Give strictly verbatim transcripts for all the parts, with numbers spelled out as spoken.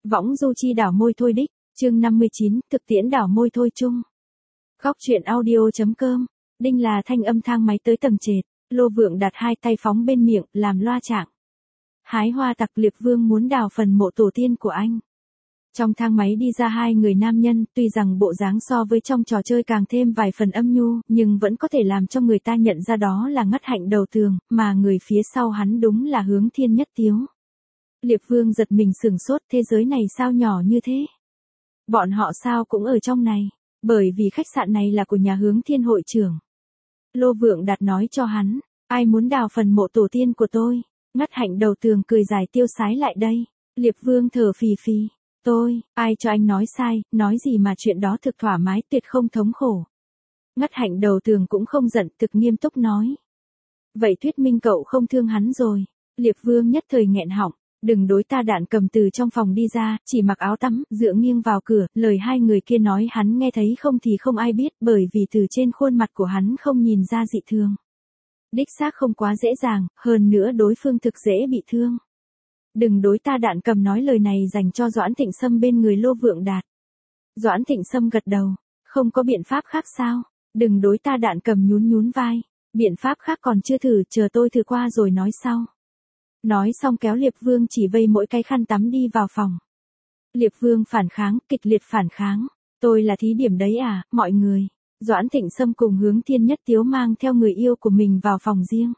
Võng du chi đảo môi thôi đích, chương năm mươi chín, thực tiễn đảo môi thôi chung. Góc truyện audio.com, Đinh là thanh âm thang máy tới tầng trệt, Lô Vượng đặt hai tay phóng bên miệng, làm loa trạng. Hái hoa tặc Liệp Vương muốn đào phần mộ tổ tiên của anh. Trong thang máy đi ra hai người nam nhân, tuy rằng bộ dáng so với trong trò chơi càng thêm vài phần âm nhu, nhưng vẫn có thể làm cho người ta nhận ra đó là Ngất Hạnh đầu tường, mà người phía sau hắn đúng là Hướng Thiên Nhất Tiếu. Liệp Vương giật mình sửng sốt, thế giới này sao nhỏ như thế? Bọn họ sao cũng ở trong này, bởi vì khách sạn này là của nhà Hướng Thiên hội trưởng. Lô Vượng Đạt nói cho hắn, ai muốn đào phần mộ tổ tiên của tôi? Ngất Hạnh đầu tường cười dài tiêu sái lại đây. Liệp Vương thở phì phì, tôi, ai cho anh nói sai, nói gì mà chuyện đó thực thoải mái tuyệt không thống khổ. Ngất Hạnh đầu tường cũng không giận, thực nghiêm túc nói. Vậy thuyết minh cậu không thương hắn rồi. Liệp Vương nhất thời nghẹn họng. Đừng đối ta Đạn Cầm từ trong phòng đi ra, chỉ mặc áo tắm, dựa nghiêng vào cửa, lời hai người kia nói hắn nghe thấy không thì không ai biết, bởi vì từ trên khuôn mặt của hắn không nhìn ra dị thường. Đích xác không quá dễ dàng, hơn nữa đối phương thực dễ bị thương. Đừng đối ta Đạn Cầm nói lời này dành cho Doãn Thịnh Sâm bên người Lô Vượng Đạt. Doãn Thịnh Sâm gật đầu, không có biện pháp khác sao? Đừng đối ta Đạn Cầm nhún nhún vai, biện pháp khác còn chưa thử, chờ tôi thử qua rồi nói sau. Nói xong kéo Liệp Vương chỉ vây mỗi cái khăn tắm đi vào phòng. Liệp Vương phản kháng, kịch liệt phản kháng. Tôi là thí điểm đấy à, mọi người. Doãn Thịnh Sâm cùng Hướng Thiên Nhất Tiếu mang theo người yêu của mình vào phòng riêng.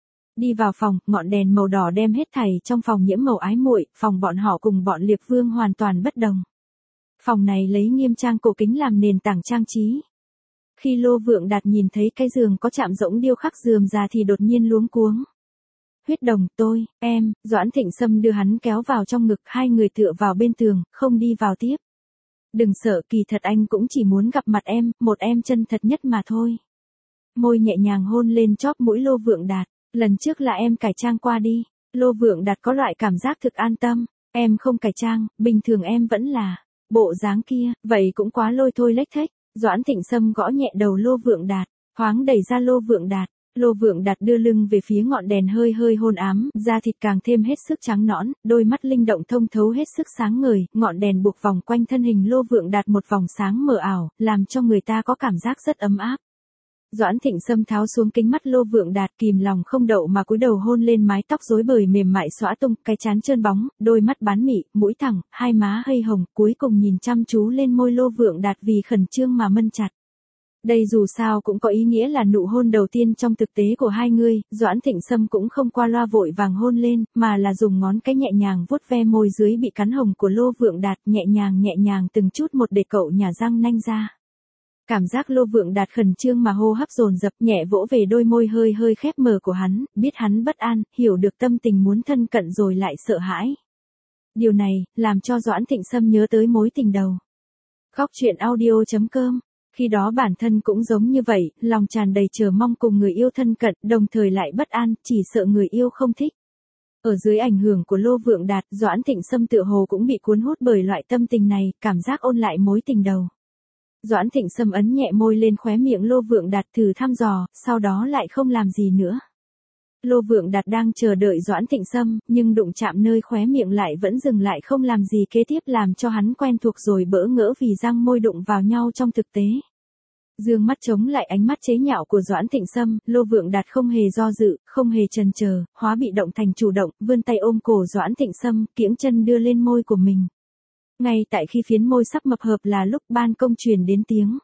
Đi vào phòng, ngọn đèn màu đỏ đem hết thảy trong phòng nhiễm màu ái muội, phòng bọn họ cùng bọn Liệp Vương hoàn toàn bất đồng. Phòng này lấy nghiêm trang cổ kính làm nền tảng trang trí. Khi Lô Vượng Đạt nhìn thấy cái giường có chạm rỗng điêu khắc rườm rà thì đột nhiên luống cuống. Huyết Đồng, tôi, em, Doãn Thịnh Sâm đưa hắn kéo vào trong ngực, hai người tựa vào bên tường, không đi vào tiếp. Đừng sợ, kỳ thật anh cũng chỉ muốn gặp mặt em, một em chân thật nhất mà thôi. Môi nhẹ nhàng hôn lên chóp mũi Lô Vượng Đạt, lần trước là em cải trang qua đi. Lô Vượng Đạt có loại cảm giác thực an tâm, em không cải trang, bình thường em vẫn là bộ dáng kia, vậy cũng quá lôi thôi lếch thếch. Doãn Thịnh Sâm gõ nhẹ đầu Lô Vượng Đạt, thoáng đẩy ra Lô Vượng Đạt. Lô Vượng Đạt đưa lưng về phía ngọn đèn hơi hơi hôn ám, da thịt càng thêm hết sức trắng nõn, đôi mắt linh động thông thấu hết sức sáng ngời, ngọn đèn buộc vòng quanh thân hình Lô Vượng Đạt một vòng sáng mờ ảo, làm cho người ta có cảm giác rất ấm áp. Doãn Thịnh Sâm tháo xuống kính mắt Lô Vượng Đạt, kìm lòng không đậu mà cúi đầu hôn lên mái tóc rối bời mềm mại xõa tung, cái trán trơn bóng, đôi mắt bán mị, mũi thẳng, hai má hơi hồng, cuối cùng nhìn chăm chú lên môi Lô Vượng Đạt vì khẩn trương mà mân chặt. Đây dù sao cũng có ý nghĩa là nụ hôn đầu tiên trong thực tế của hai người, Doãn Thịnh Sâm cũng không qua loa vội vàng hôn lên, mà là dùng ngón cái nhẹ nhàng vuốt ve môi dưới bị cắn hồng của Lô Vượng Đạt, nhẹ nhàng nhẹ nhàng từng chút một để cậu nhả răng nanh ra. Cảm giác Lô Vượng Đạt khẩn trương mà hô hấp dồn dập, nhẹ vỗ về đôi môi hơi hơi khép mờ của hắn, biết hắn bất an, hiểu được tâm tình muốn thân cận rồi lại sợ hãi. Điều này, làm cho Doãn Thịnh Sâm nhớ tới mối tình đầu. Góc truyện audio.com. Khi đó bản thân cũng giống như vậy, lòng tràn đầy chờ mong cùng người yêu thân cận, đồng thời lại bất an, chỉ sợ người yêu không thích. Ở dưới ảnh hưởng của Lô Vượng Đạt, Doãn Thịnh Sâm tựa hồ cũng bị cuốn hút bởi loại tâm tình này, cảm giác ôn lại mối tình đầu. Doãn Thịnh Sâm ấn nhẹ môi lên khóe miệng Lô Vượng Đạt thử thăm dò, sau đó lại không làm gì nữa. Lô Vượng Đạt đang chờ đợi Doãn Thịnh Sâm, nhưng đụng chạm nơi khóe miệng lại vẫn dừng lại không làm gì kế tiếp, làm cho hắn quen thuộc rồi bỡ ngỡ vì răng môi đụng vào nhau trong thực tế. Dương mắt chống lại ánh mắt chế nhạo của Doãn Thịnh Sâm, Lô Vượng Đạt không hề do dự, không hề chần chờ, hóa bị động thành chủ động, vươn tay ôm cổ Doãn Thịnh Sâm, kiễng chân đưa lên môi của mình. Ngay tại khi phiến môi sắp mập hợp là lúc ban công truyền đến tiếng.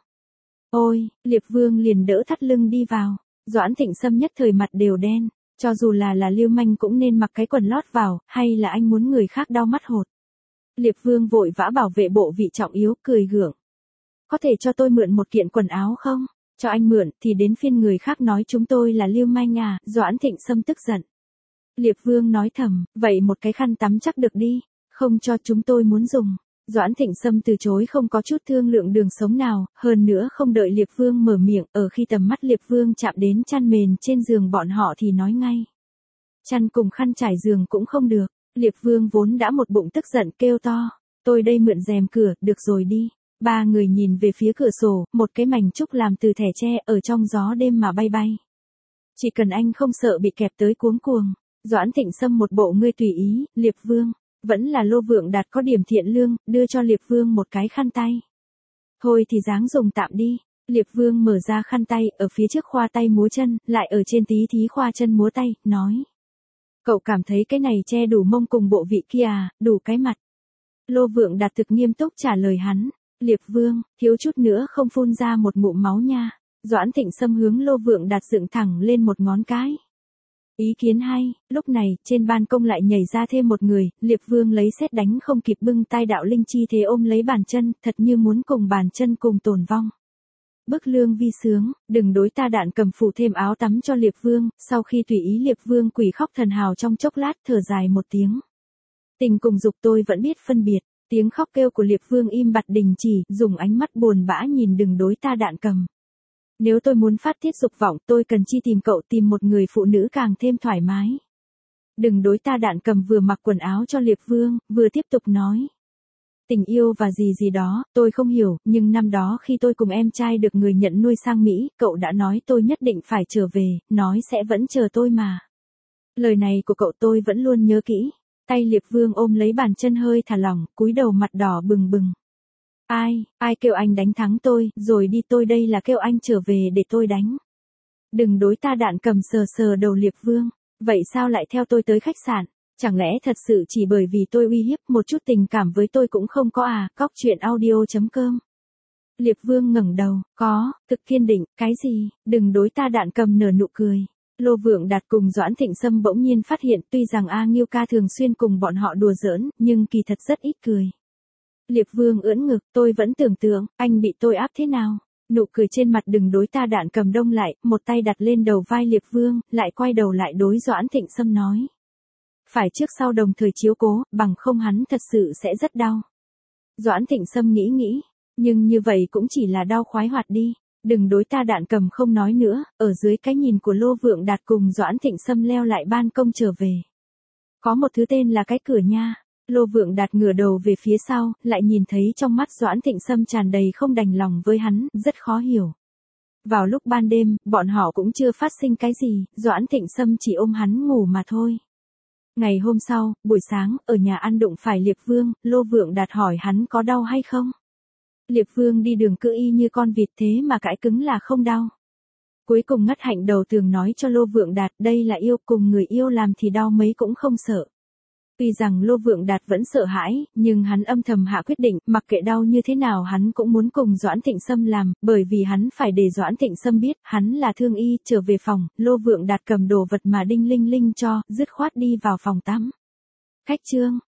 Ôi, Liệp Vương liền đỡ thắt lưng đi vào, Doãn Thịnh Sâm nhất thời mặt đều đen. Cho dù là là lưu manh cũng nên mặc cái quần lót vào, hay là anh muốn người khác đau mắt hột. Liệp Vương vội vã bảo vệ bộ vị trọng yếu, cười gượng. Có thể cho tôi mượn một kiện quần áo không? Cho anh mượn, thì đến phiên người khác nói chúng tôi là lưu manh à, Doãn Thịnh Sâm tức giận. Liệp Vương nói thầm, vậy một cái khăn tắm chắc được đi, không cho chúng tôi muốn dùng. Doãn Thịnh Sâm từ chối không có chút thương lượng đường sống nào, hơn nữa không đợi Liệp Vương mở miệng, ở khi tầm mắt Liệp Vương chạm đến chăn mền trên giường bọn họ thì nói ngay. Chăn cùng khăn trải giường cũng không được, Liệp Vương vốn đã một bụng tức giận kêu to, tôi đây mượn rèm cửa, được rồi đi. Ba người nhìn về phía cửa sổ, một cái mảnh trúc làm từ thẻ tre ở trong gió đêm mà bay bay. Chỉ cần anh không sợ bị kẹp tới cuống cuồng, Doãn Thịnh Sâm một bộ ngươi tùy ý, Liệp Vương. Vẫn là Lô Vượng Đạt có điểm thiện lương, đưa cho Liệp Vương một cái khăn tay. Thôi thì dáng dùng tạm đi. Liệp Vương mở ra khăn tay, ở phía trước khoa tay múa chân, lại ở trên tí thí khoa chân múa tay, nói. Cậu cảm thấy cái này che đủ mông cùng bộ vị kia à, đủ cái mặt. Lô Vượng Đạt thực nghiêm túc trả lời hắn. Liệp Vương, thiếu chút nữa không phun ra một ngụm máu nha. Doãn Thịnh Sâm hướng Lô Vượng Đạt dựng thẳng lên một ngón cái. Ý kiến hay, lúc này, trên ban công lại nhảy ra thêm một người, Liệp Vương lấy sét đánh không kịp bưng tay đạo linh chi thế ôm lấy bàn chân, thật như muốn cùng bàn chân cùng tồn vong. Bức lương vi sướng, đừng đối ta đạn cầm phủ thêm áo tắm cho Liệp Vương, sau khi tùy ý Liệp Vương quỷ khóc thần hào trong chốc lát thở dài một tiếng. Tình cùng dục tôi vẫn biết phân biệt, tiếng khóc kêu của Liệp Vương im bặt đình chỉ, dùng ánh mắt buồn bã nhìn đừng đối ta đạn cầm. Nếu tôi muốn phát tiết dục vọng tôi cần chi tìm cậu tìm một người phụ nữ càng thêm thoải mái. Đừng đối ta đạn cầm vừa mặc quần áo cho Liệp Vương, vừa tiếp tục nói. Tình yêu và gì gì đó, tôi không hiểu, nhưng năm đó khi tôi cùng em trai được người nhận nuôi sang Mỹ, cậu đã nói tôi nhất định phải trở về, nói sẽ vẫn chờ tôi mà. Lời này của cậu tôi vẫn luôn nhớ kỹ. Tay Liệp Vương ôm lấy bàn chân hơi thả lỏng, cúi đầu mặt đỏ bừng bừng. Ai, ai kêu anh đánh thắng tôi, rồi đi tôi đây là kêu anh trở về để tôi đánh. Đừng đối ta đạn cầm sờ sờ đầu Liệp Vương, vậy sao lại theo tôi tới khách sạn? Chẳng lẽ thật sự chỉ bởi vì tôi uy hiếp một chút tình cảm với tôi cũng không có à, cóc truyện audio chấm com. Liệp Vương ngẩng đầu, có, thực kiên định, cái gì, đừng đối ta đạn cầm nở nụ cười. Lô Vượng Đạt cùng Doãn Thịnh Sâm bỗng nhiên phát hiện tuy rằng A Nghiêu ca thường xuyên cùng bọn họ đùa giỡn, nhưng kỳ thật rất ít cười. Liệp Vương ưỡn ngực, tôi vẫn tưởng tượng, anh bị tôi áp thế nào? Nụ cười trên mặt đừng đối ta đạn cầm đông lại, một tay đặt lên đầu vai Liệp Vương, lại quay đầu lại đối Doãn Thịnh Sâm nói. Phải trước sau đồng thời chiếu cố, bằng không hắn thật sự sẽ rất đau. Doãn Thịnh Sâm nghĩ nghĩ, nhưng như vậy cũng chỉ là đau khoái hoạt đi. Đừng đối ta đạn cầm không nói nữa, ở dưới cái nhìn của Lô Vượng Đạt cùng Doãn Thịnh Sâm leo lại ban công trở về. Có một thứ tên là cái cửa nha. Lô Vượng Đạt ngửa đầu về phía sau, lại nhìn thấy trong mắt Doãn Thịnh Sâm tràn đầy không đành lòng với hắn, rất khó hiểu. Vào lúc ban đêm, bọn họ cũng chưa phát sinh cái gì, Doãn Thịnh Sâm chỉ ôm hắn ngủ mà thôi. Ngày hôm sau, buổi sáng, ở nhà ăn đụng phải Liệp Vương, Lô Vượng Đạt hỏi hắn có đau hay không. Liệp Vương đi đường cứ y như con vịt thế mà cãi cứng là không đau. Cuối cùng ngất hạnh đầu tường nói cho Lô Vượng Đạt đây là yêu cùng người yêu làm thì đau mấy cũng không sợ. Tuy rằng Lô Vượng Đạt vẫn sợ hãi, nhưng hắn âm thầm hạ quyết định, mặc kệ đau như thế nào hắn cũng muốn cùng Doãn Thịnh Sâm làm, bởi vì hắn phải để Doãn Thịnh Sâm biết, hắn là thương y, trở về phòng, Lô Vượng Đạt cầm đồ vật mà đinh linh linh cho, dứt khoát đi vào phòng tắm. Khách trương.